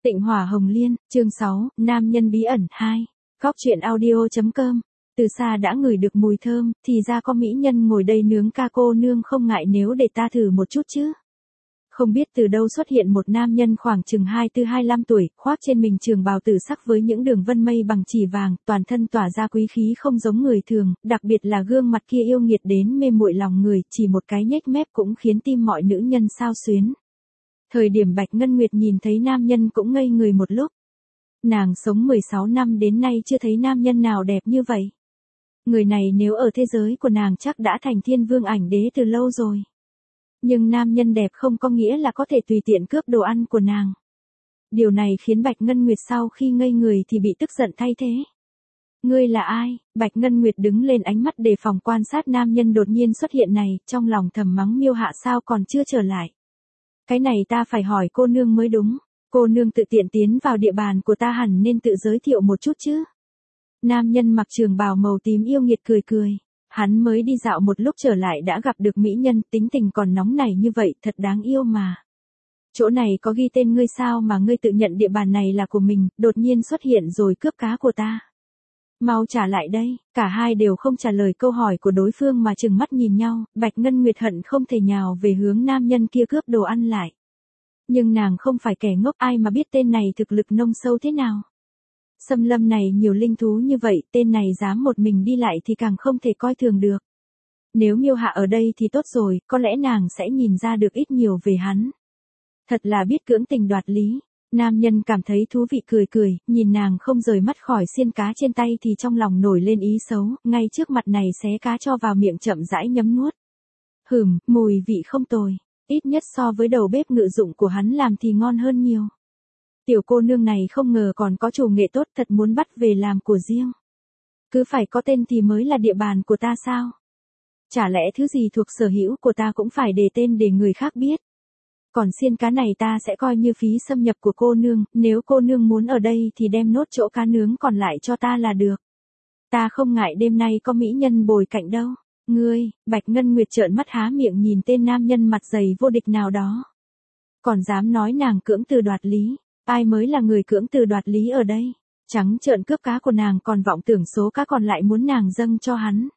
Tịnh Hỏa Hồng Liên, chương 6, Nam nhân bí ẩn 2. Góc truyện audio.com. Từ xa đã ngửi được mùi thơm, thì ra có mỹ nhân ngồi đây nướng ca, cô nương không ngại nếu để ta thử một chút chứ. Không biết từ đâu xuất hiện một nam nhân khoảng chừng 24-25 tuổi, khoác trên mình trường bào tử sắc với những đường vân mây bằng chỉ vàng, toàn thân tỏa ra quý khí không giống người thường, đặc biệt là gương mặt kia yêu nghiệt đến mê muội lòng người, chỉ một cái nhếch mép cũng khiến tim mọi nữ nhân xao xuyến. Thời điểm Bạch Ngân Nguyệt nhìn thấy nam nhân cũng ngây người một lúc. Nàng sống 16 năm đến nay chưa thấy nam nhân nào đẹp như vậy. Người này nếu ở thế giới của nàng chắc đã thành thiên vương ảnh đế từ lâu rồi. Nhưng nam nhân đẹp không có nghĩa là có thể tùy tiện cướp đồ ăn của nàng. Điều này khiến Bạch Ngân Nguyệt sau khi ngây người thì bị tức giận thay thế. Ngươi là ai? Bạch Ngân Nguyệt đứng lên, ánh mắt đề phòng quan sát nam nhân đột nhiên xuất hiện này, trong lòng thầm mắng Miêu Hạ sao còn chưa trở lại. Cái này ta phải hỏi cô nương mới đúng, cô nương tự tiện tiến vào địa bàn của ta hẳn nên tự giới thiệu một chút chứ. Nam nhân mặc trường bào màu tím yêu nghiệt cười cười, hắn mới đi dạo một lúc trở lại đã gặp được mỹ nhân, tính tình còn nóng nảy như vậy thật đáng yêu mà. Chỗ này có ghi tên ngươi sao mà ngươi tự nhận địa bàn này là của mình, đột nhiên xuất hiện rồi cướp cá của ta. Mau trả lại đây, cả hai đều không trả lời câu hỏi của đối phương mà trừng mắt nhìn nhau, Bạch Ngân Nguyệt hận không thể nhào về hướng nam nhân kia cướp đồ ăn lại. Nhưng nàng không phải kẻ ngốc, ai mà biết tên này thực lực nông sâu thế nào. Xâm lâm này nhiều linh thú như vậy, tên này dám một mình đi lại thì càng không thể coi thường được. Nếu Miêu Hạ ở đây thì tốt rồi, có lẽ nàng sẽ nhìn ra được ít nhiều về hắn. Thật là biết cưỡng tình đoạt lý. Nam nhân cảm thấy thú vị cười cười, nhìn nàng không rời mắt khỏi xiên cá trên tay thì trong lòng nổi lên ý xấu, ngay trước mặt này xé cá cho vào miệng chậm rãi nhấm nuốt. Mùi vị không tồi, ít nhất so với đầu bếp ngự dụng của hắn làm thì ngon hơn nhiều. Tiểu cô nương này không ngờ còn có chủ nghệ tốt, thật muốn bắt về làm của riêng. Cứ phải có tên thì mới là địa bàn của ta sao? Chả lẽ thứ gì thuộc sở hữu của ta cũng phải đề tên để người khác biết? Còn xiên cá này ta sẽ coi như phí xâm nhập của cô nương, nếu cô nương muốn ở đây thì đem nốt chỗ cá nướng còn lại cho ta là được. Ta không ngại đêm nay có mỹ nhân bồi cạnh đâu. Ngươi, Bạch Ngân Nguyệt trợn mắt há miệng nhìn tên nam nhân mặt dày vô địch nào đó. Còn dám nói nàng cưỡng từ đoạt lý, ai mới là người cưỡng từ đoạt lý ở đây? Trắng trợn cướp cá của nàng còn vọng tưởng số cá còn lại muốn nàng dâng cho hắn.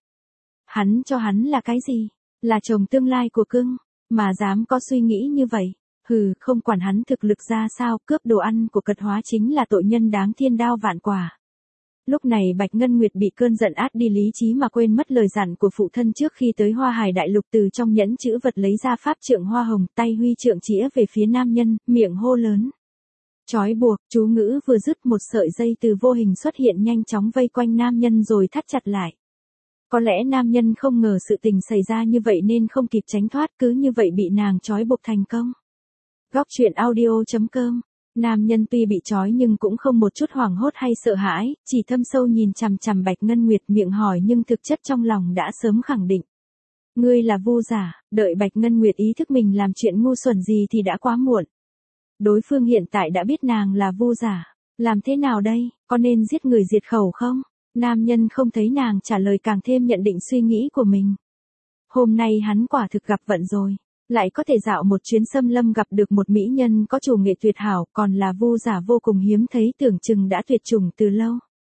Hắn cho hắn là cái gì? Là chồng tương lai của cưng. Mà dám có suy nghĩ như vậy, không quản hắn thực lực ra sao, cướp đồ ăn của Cật Hóa chính là tội nhân đáng thiên đao vạn quả. Lúc này Bạch Ngân Nguyệt bị cơn giận át đi lý trí mà quên mất lời dặn của phụ thân trước khi tới Hoa Hải Đại Lục, từ trong nhẫn chữ vật lấy ra pháp trượng hoa hồng, tay huy trượng chĩa về phía nam nhân, miệng hô lớn. Trói buộc, chú ngữ vừa dứt một sợi dây từ vô hình xuất hiện nhanh chóng vây quanh nam nhân rồi thắt chặt lại. Có lẽ nam nhân không ngờ sự tình xảy ra như vậy nên không kịp tránh thoát, cứ như vậy bị nàng trói buộc thành công. Góc truyện audio.com. Nam nhân tuy bị trói nhưng cũng không một chút hoảng hốt hay sợ hãi, chỉ thâm sâu nhìn chằm chằm Bạch Ngân Nguyệt, miệng hỏi nhưng thực chất trong lòng đã sớm khẳng định. Ngươi là vu giả. Đợi Bạch Ngân Nguyệt ý thức mình làm chuyện ngu xuẩn gì thì đã quá muộn. Đối phương hiện tại đã biết nàng là vu giả. Làm thế nào đây, có nên giết người diệt khẩu không? Nam nhân không thấy nàng trả lời càng thêm nhận định suy nghĩ của mình. Hôm nay hắn quả thực gặp vận rồi. Lại có thể dạo một chuyến xâm lâm gặp được một mỹ nhân có chủ nghệ tuyệt hảo, còn là vu giả vô cùng hiếm thấy, tưởng chừng đã tuyệt chủng từ lâu.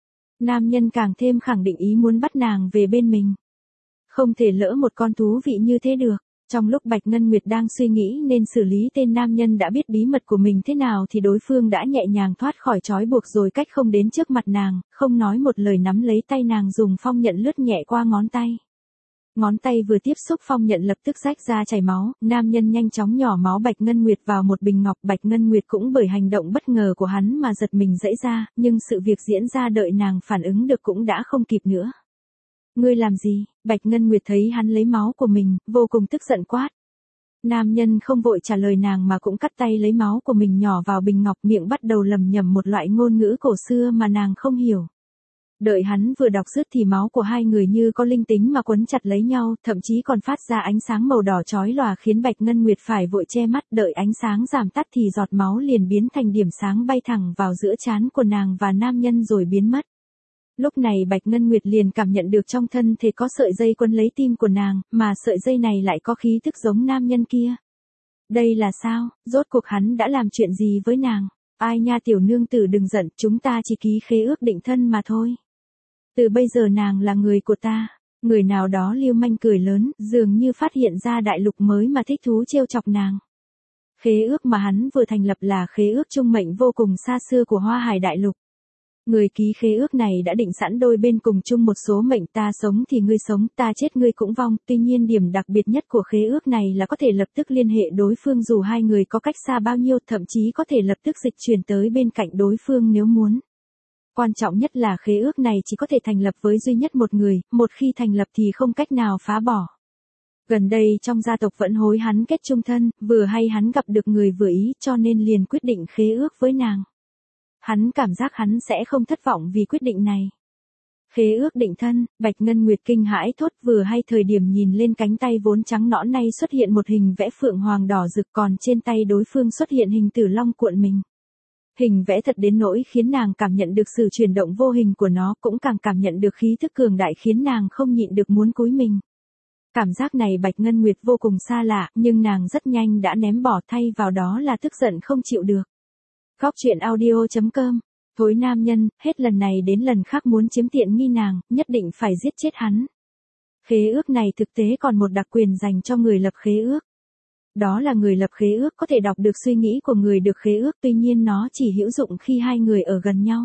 Nam nhân càng thêm khẳng định ý muốn bắt nàng về bên mình. Không thể lỡ một con thú vị như thế được. Trong lúc Bạch Ngân Nguyệt đang suy nghĩ nên xử lý tên nam nhân đã biết bí mật của mình thế nào thì đối phương đã nhẹ nhàng thoát khỏi trói buộc rồi cách không đến trước mặt nàng, không nói một lời nắm lấy tay nàng dùng phong nhận lướt nhẹ qua ngón tay. Ngón tay vừa tiếp xúc phong nhận lập tức rách ra chảy máu, nam nhân nhanh chóng nhỏ máu Bạch Ngân Nguyệt vào một bình ngọc. Bạch Ngân Nguyệt cũng bởi hành động bất ngờ của hắn mà giật mình dãy ra, nhưng sự việc diễn ra đợi nàng phản ứng được cũng đã không kịp nữa. Ngươi làm gì? Bạch Ngân Nguyệt thấy hắn lấy máu của mình, vô cùng tức giận quát. Nam nhân không vội trả lời nàng mà cũng cắt tay lấy máu của mình nhỏ vào bình ngọc, miệng bắt đầu lẩm nhẩm một loại ngôn ngữ cổ xưa mà nàng không hiểu. Đợi hắn vừa đọc dứt thì máu của hai người như có linh tính mà quấn chặt lấy nhau, thậm chí còn phát ra ánh sáng màu đỏ chói lòa khiến Bạch Ngân Nguyệt phải vội che mắt. Đợi ánh sáng giảm tắt thì giọt máu liền biến thành điểm sáng bay thẳng vào giữa trán của nàng và nam nhân rồi biến mất. Lúc này Bạch Ngân Nguyệt liền cảm nhận được trong thân thể có sợi dây quấn lấy tim của nàng, mà sợi dây này lại có khí tức giống nam nhân kia. Đây là sao? Rốt cuộc hắn đã làm chuyện gì với nàng? Ai nha tiểu nương tử đừng giận, chúng ta chỉ ký khế ước định thân mà thôi. Từ bây giờ nàng là người của ta. Người nào đó lưu manh cười lớn, dường như phát hiện ra đại lục mới mà thích thú trêu chọc nàng. Khế ước mà hắn vừa thành lập là khế ước trung mệnh vô cùng xa xưa của Hoa Hải đại lục. Người ký khế ước này đã định sẵn đôi bên cùng chung một số mệnh, ta sống thì ngươi sống, ta chết ngươi cũng vong. Tuy nhiên điểm đặc biệt nhất của khế ước này là có thể lập tức liên hệ đối phương dù hai người có cách xa bao nhiêu, thậm chí có thể lập tức dịch chuyển tới bên cạnh đối phương nếu muốn. Quan trọng nhất là khế ước này chỉ có thể thành lập với duy nhất một người, một khi thành lập thì không cách nào phá bỏ. Gần đây trong gia tộc vẫn hối hắn kết chung thân, vừa hay hắn gặp được người vừa ý cho nên liền quyết định khế ước với nàng. Hắn cảm giác hắn sẽ không thất vọng vì quyết định này. Khế ước định thân, Bạch Ngân Nguyệt kinh hãi thốt, vừa hay thời điểm nhìn lên cánh tay vốn trắng nõn nay xuất hiện một hình vẽ phượng hoàng đỏ rực, còn trên tay đối phương xuất hiện hình tử long cuộn mình. Hình vẽ thật đến nỗi khiến nàng cảm nhận được sự chuyển động vô hình của nó, cũng càng cảm nhận được khí thức cường đại khiến nàng không nhịn được muốn cúi mình. Cảm giác này Bạch Ngân Nguyệt vô cùng xa lạ, nhưng nàng rất nhanh đã ném bỏ, thay vào đó là tức giận không chịu được. Góc truyện audio.com. Thối nam nhân, hết lần này đến lần khác muốn chiếm tiện nghi nàng, nhất định phải giết chết hắn. Khế ước này thực tế còn một đặc quyền dành cho người lập khế ước. Đó là người lập khế ước có thể đọc được suy nghĩ của người được khế ước, tuy nhiên nó chỉ hữu dụng khi hai người ở gần nhau.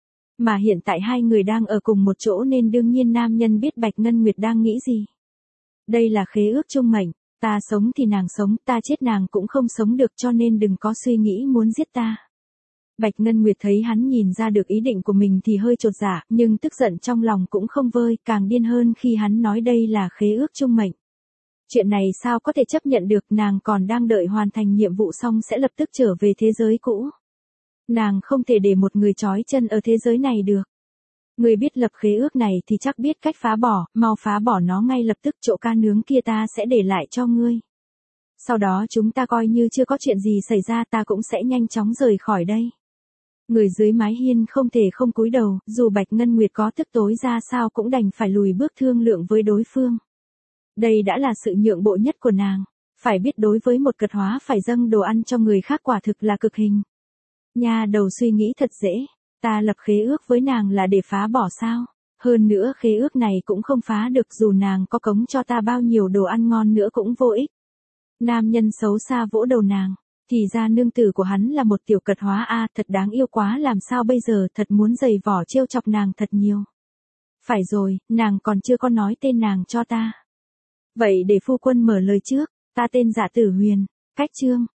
Mà hiện tại hai người đang ở cùng một chỗ nên đương nhiên nam nhân biết Bạch Ngân Nguyệt đang nghĩ gì. Đây là khế ước chung mệnh, ta sống thì nàng sống, ta chết nàng cũng không sống được, cho nên đừng có suy nghĩ muốn giết ta. Bạch Ngân Nguyệt thấy hắn nhìn ra được ý định của mình thì hơi chột dạ, nhưng tức giận trong lòng cũng không vơi, càng điên hơn khi hắn nói đây là khế ước chung mệnh. Chuyện này sao có thể chấp nhận được, nàng còn đang đợi hoàn thành nhiệm vụ xong sẽ lập tức trở về thế giới cũ. Nàng không thể để một người trói chân ở thế giới này được. Người biết lập khế ước này thì chắc biết cách phá bỏ, mau phá bỏ nó ngay lập tức, chỗ ca nướng kia ta sẽ để lại cho ngươi. Sau đó chúng ta coi như chưa có chuyện gì xảy ra, ta cũng sẽ nhanh chóng rời khỏi đây. Người dưới mái hiên không thể không cúi đầu, dù Bạch Ngân Nguyệt có tức tối ra sao cũng đành phải lùi bước thương lượng với đối phương. Đây đã là sự nhượng bộ nhất của nàng, phải biết đối với một cật hóa phải dâng đồ ăn cho người khác quả thực là cực hình. Nha đầu suy nghĩ thật dễ, ta lập khế ước với nàng là để phá bỏ sao? Hơn nữa khế ước này cũng không phá được, dù nàng có cống cho ta bao nhiêu đồ ăn ngon nữa cũng vô ích. Nam nhân xấu xa vỗ đầu nàng, thì ra nương tử của hắn là một tiểu cật hóa a, thật đáng yêu quá, làm sao bây giờ, thật muốn giày vỏ trêu chọc nàng thật nhiều. Phải rồi, nàng còn chưa có nói tên nàng cho ta. Vậy để phu quân mở lời trước, ta tên Dạ Tử Huyền, cách chương.